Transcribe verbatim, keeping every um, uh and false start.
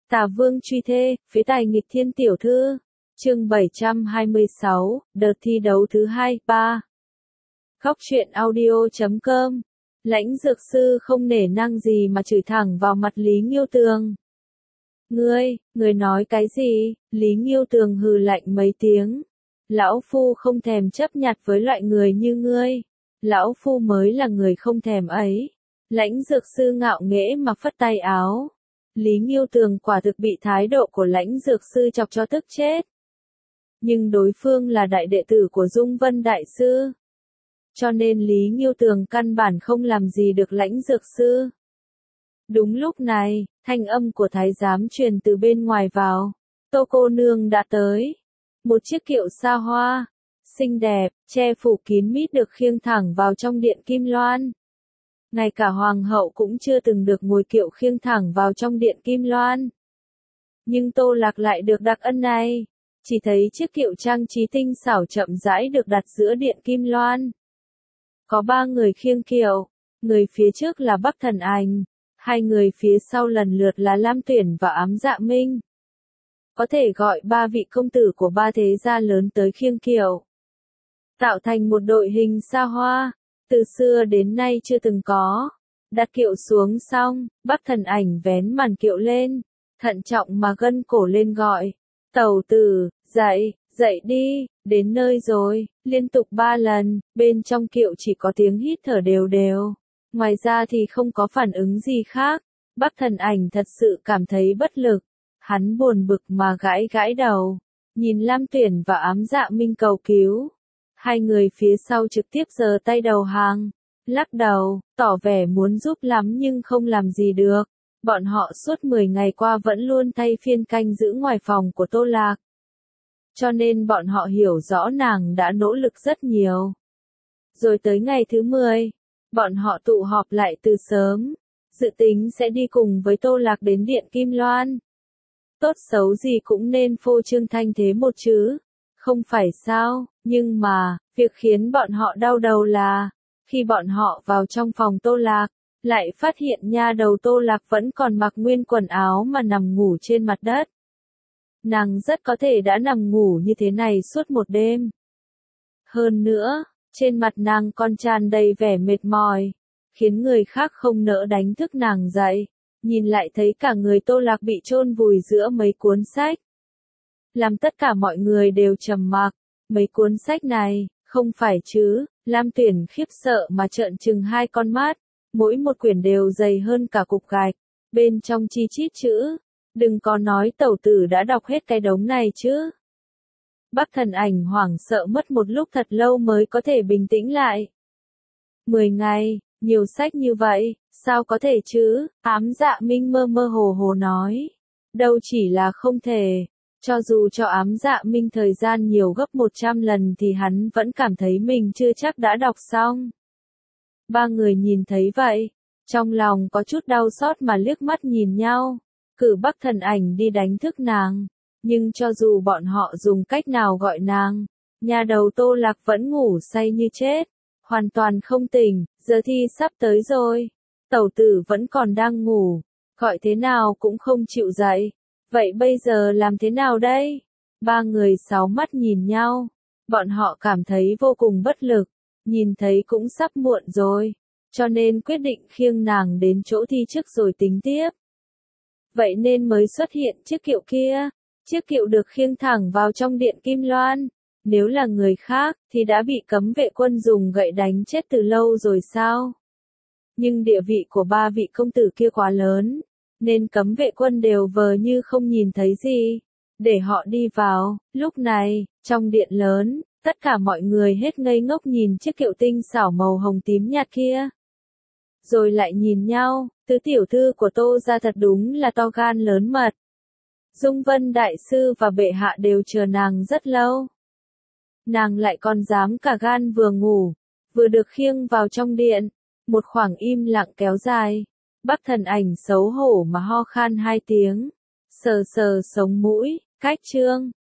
Tà Vương truy thê, phế tài nghịch thiên tiểu thư. Chương bảy trăm hai mươi sáu, đợt thi đấu thứ hai, ba. Góc truyện audio chấm com. Lãnh dược sư không nể nang gì mà chửi thẳng vào mặt Lý Nghiêu Tường. Ngươi, ngươi nói cái gì? Lý Nghiêu Tường hừ lạnh mấy tiếng. Lão Phu không thèm chấp nhặt với loại người như ngươi. Lão Phu mới là người không thèm ấy. Lãnh dược sư ngạo nghễ mà phất tay áo. Lý Nghiêu Tường quả thực bị thái độ của lãnh dược sư chọc cho tức chết. Nhưng đối phương là đại đệ tử của Dung Vân Đại Sư. Cho nên Lý Nghiêu Tường căn bản không làm gì được lãnh dược sư. Đúng lúc này, thanh âm của thái giám truyền từ bên ngoài vào. Tô cô nương đã tới. Một chiếc kiệu xa hoa, xinh đẹp, che phủ kín mít được khiêng thẳng vào trong điện Kim Loan. Ngay cả hoàng hậu cũng chưa từng được ngồi kiệu khiêng thẳng vào trong điện Kim Loan. Nhưng Tô Lạc lại được đặc ân này. Chỉ thấy chiếc kiệu trang trí tinh xảo chậm rãi được đặt giữa điện Kim Loan. Có ba người khiêng kiệu, người phía trước là Bắc Thần Ảnh, hai người phía sau lần lượt là Lam Tuyển và Ám Dạ Minh. Có thể gọi ba vị công tử của ba thế gia lớn tới khiêng kiệu. Tạo thành một đội hình xa hoa, từ xưa đến nay chưa từng có. Đặt kiệu xuống xong, Bắc Thần Ảnh vén màn kiệu lên, thận trọng mà gân cổ lên gọi. Tẩu tử, dậy, dậy đi, đến nơi rồi, liên tục ba lần, bên trong kiệu chỉ có tiếng hít thở đều đều. Ngoài ra thì không có phản ứng gì khác. Bắc Thần Ảnh thật sự cảm thấy bất lực. Hắn buồn bực mà gãi gãi đầu. Nhìn Lam Tuyển và Ám Dạ Minh cầu cứu. Hai người phía sau trực tiếp giơ tay đầu hàng. Lắc đầu, tỏ vẻ muốn giúp lắm nhưng không làm gì được. Bọn họ suốt mười ngày qua vẫn luôn thay phiên canh giữ ngoài phòng của Tô Lạc. Cho nên bọn họ hiểu rõ nàng đã nỗ lực rất nhiều. Rồi tới ngày thứ mười, bọn họ tụ họp lại từ sớm, dự tính sẽ đi cùng với Tô Lạc đến điện Kim Loan. Tốt xấu gì cũng nên phô trương thanh thế một chứ, không phải sao, nhưng mà, việc khiến bọn họ đau đầu là, khi bọn họ vào trong phòng Tô Lạc, lại phát hiện nha đầu Tô Lạc vẫn còn mặc nguyên quần áo mà nằm ngủ trên mặt đất. Nàng rất có thể đã nằm ngủ như thế này suốt một đêm. Hơn nữa, trên mặt nàng còn tràn đầy vẻ mệt mỏi, khiến người khác không nỡ đánh thức nàng dậy. Nhìn lại thấy cả người Tô Lạc bị chôn vùi giữa mấy cuốn sách. Làm tất cả mọi người đều trầm mặc. Mấy cuốn sách này, không phải chứ? Lam Tuyển khiếp sợ mà trợn trừng hai con mắt. Mỗi một quyển đều dày hơn cả cục gạch. Bên trong chi chít chữ. Đừng có nói tẩu tử đã đọc hết cái đống này chứ. Bắc Thần Ảnh hoảng sợ mất một lúc thật lâu mới có thể bình tĩnh lại. Mười ngày, nhiều sách như vậy, sao có thể chứ? Ám Dạ Minh mơ mơ hồ hồ nói. Đâu chỉ là không thể. Cho dù cho Ám Dạ Minh thời gian nhiều gấp một trăm lần thì hắn vẫn cảm thấy mình chưa chắc đã đọc xong. Ba người nhìn thấy vậy, trong lòng có chút đau xót mà liếc mắt nhìn nhau. Cử Bắc Thần Ảnh đi đánh thức nàng. Nhưng cho dù bọn họ dùng cách nào gọi nàng, nhà đầu Tô Lạc vẫn ngủ say như chết. Hoàn toàn không tỉnh, giờ thi sắp tới rồi. Tẩu tử vẫn còn đang ngủ, gọi thế nào cũng không chịu dậy. Vậy bây giờ làm thế nào đây? Ba người sáu mắt nhìn nhau. Bọn họ cảm thấy vô cùng bất lực. Nhìn thấy cũng sắp muộn rồi. Cho nên quyết định khiêng nàng đến chỗ thi trước rồi tính tiếp. Vậy nên mới xuất hiện chiếc kiệu kia. Chiếc kiệu được khiêng thẳng vào trong điện Kim Loan. Nếu là người khác, thì đã bị cấm vệ quân dùng gậy đánh chết từ lâu rồi sao? Nhưng địa vị của ba vị công tử kia quá lớn, nên cấm vệ quân đều vờ như không nhìn thấy gì, để họ đi vào. Lúc này, trong điện lớn, tất cả mọi người hết ngây ngốc nhìn chiếc kiệu tinh xảo màu hồng tím nhạt kia. Rồi lại nhìn nhau, tứ tiểu thư của Tô gia thật đúng là to gan lớn mật. Dung Vân Đại Sư và bệ hạ đều chờ nàng rất lâu. Nàng lại còn dám cả gan vừa ngủ, vừa được khiêng vào trong điện. Một khoảng im lặng kéo dài. Bắc Thần Ảnh xấu hổ mà ho khan hai tiếng. Sờ sờ sống mũi, cách trương,